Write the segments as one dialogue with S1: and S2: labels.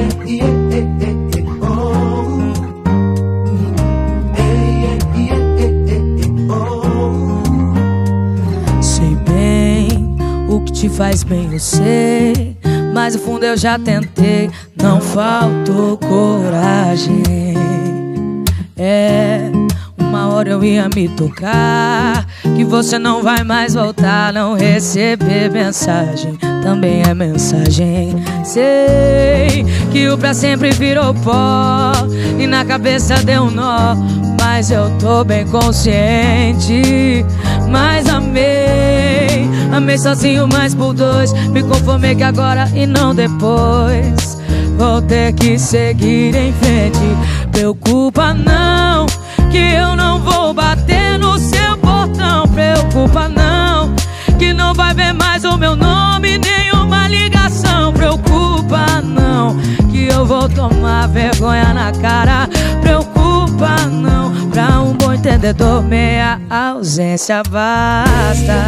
S1: Sei bem o que te faz bem, eu sei, mas no fundo eu já tentei, não faltou coragem. Uma hora eu ia me tocar que você não vai mais voltar. Não receber mensagem também é mensagem. Sei que o pra sempre virou pó e na cabeça deu um nó, mas eu tô bem consciente. Mas amei, amei sozinho, mas por dois. Me conformei que agora e não depois. Vou ter que seguir em frente. Preocupa não, que eu não vou bater no seu portão. Preocupa não, que não vai ver mais o meu nome, nenhuma ligação. Preocupa não, que eu vou tomar vergonha na cara. Preocupa não, pra um bom entendedor meia ausência basta.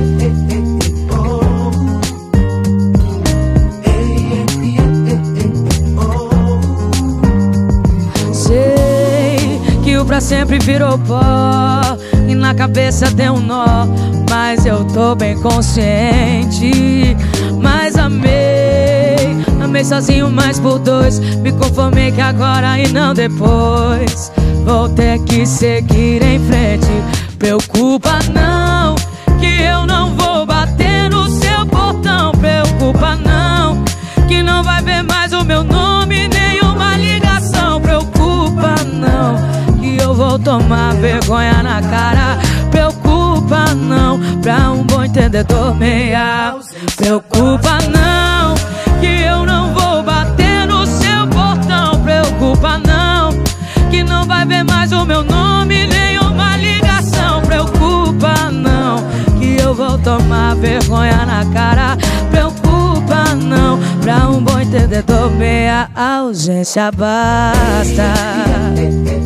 S1: Pra sempre virou pó e na cabeça deu um nó, mas eu tô bem consciente. Mas amei, amei sozinho, mas por dois. Me conformei que agora e não depois. Vou ter que seguir em frente. Preocupa não, que eu não vou bater no seu portão. Preocupa não, que não vai ver mais o meu nome, nenhuma ligação. Preocupa não, eu vou tomar vergonha na cara. Preocupa não, pra um bom entendedor meia. Preocupa não, que eu não vou bater no seu portão. Preocupa não, que não vai ver mais o meu nome, nenhuma ligação. Preocupa não, que eu vou tomar vergonha na cara. Preocupa não, pra um bom entendedor meia ausência basta.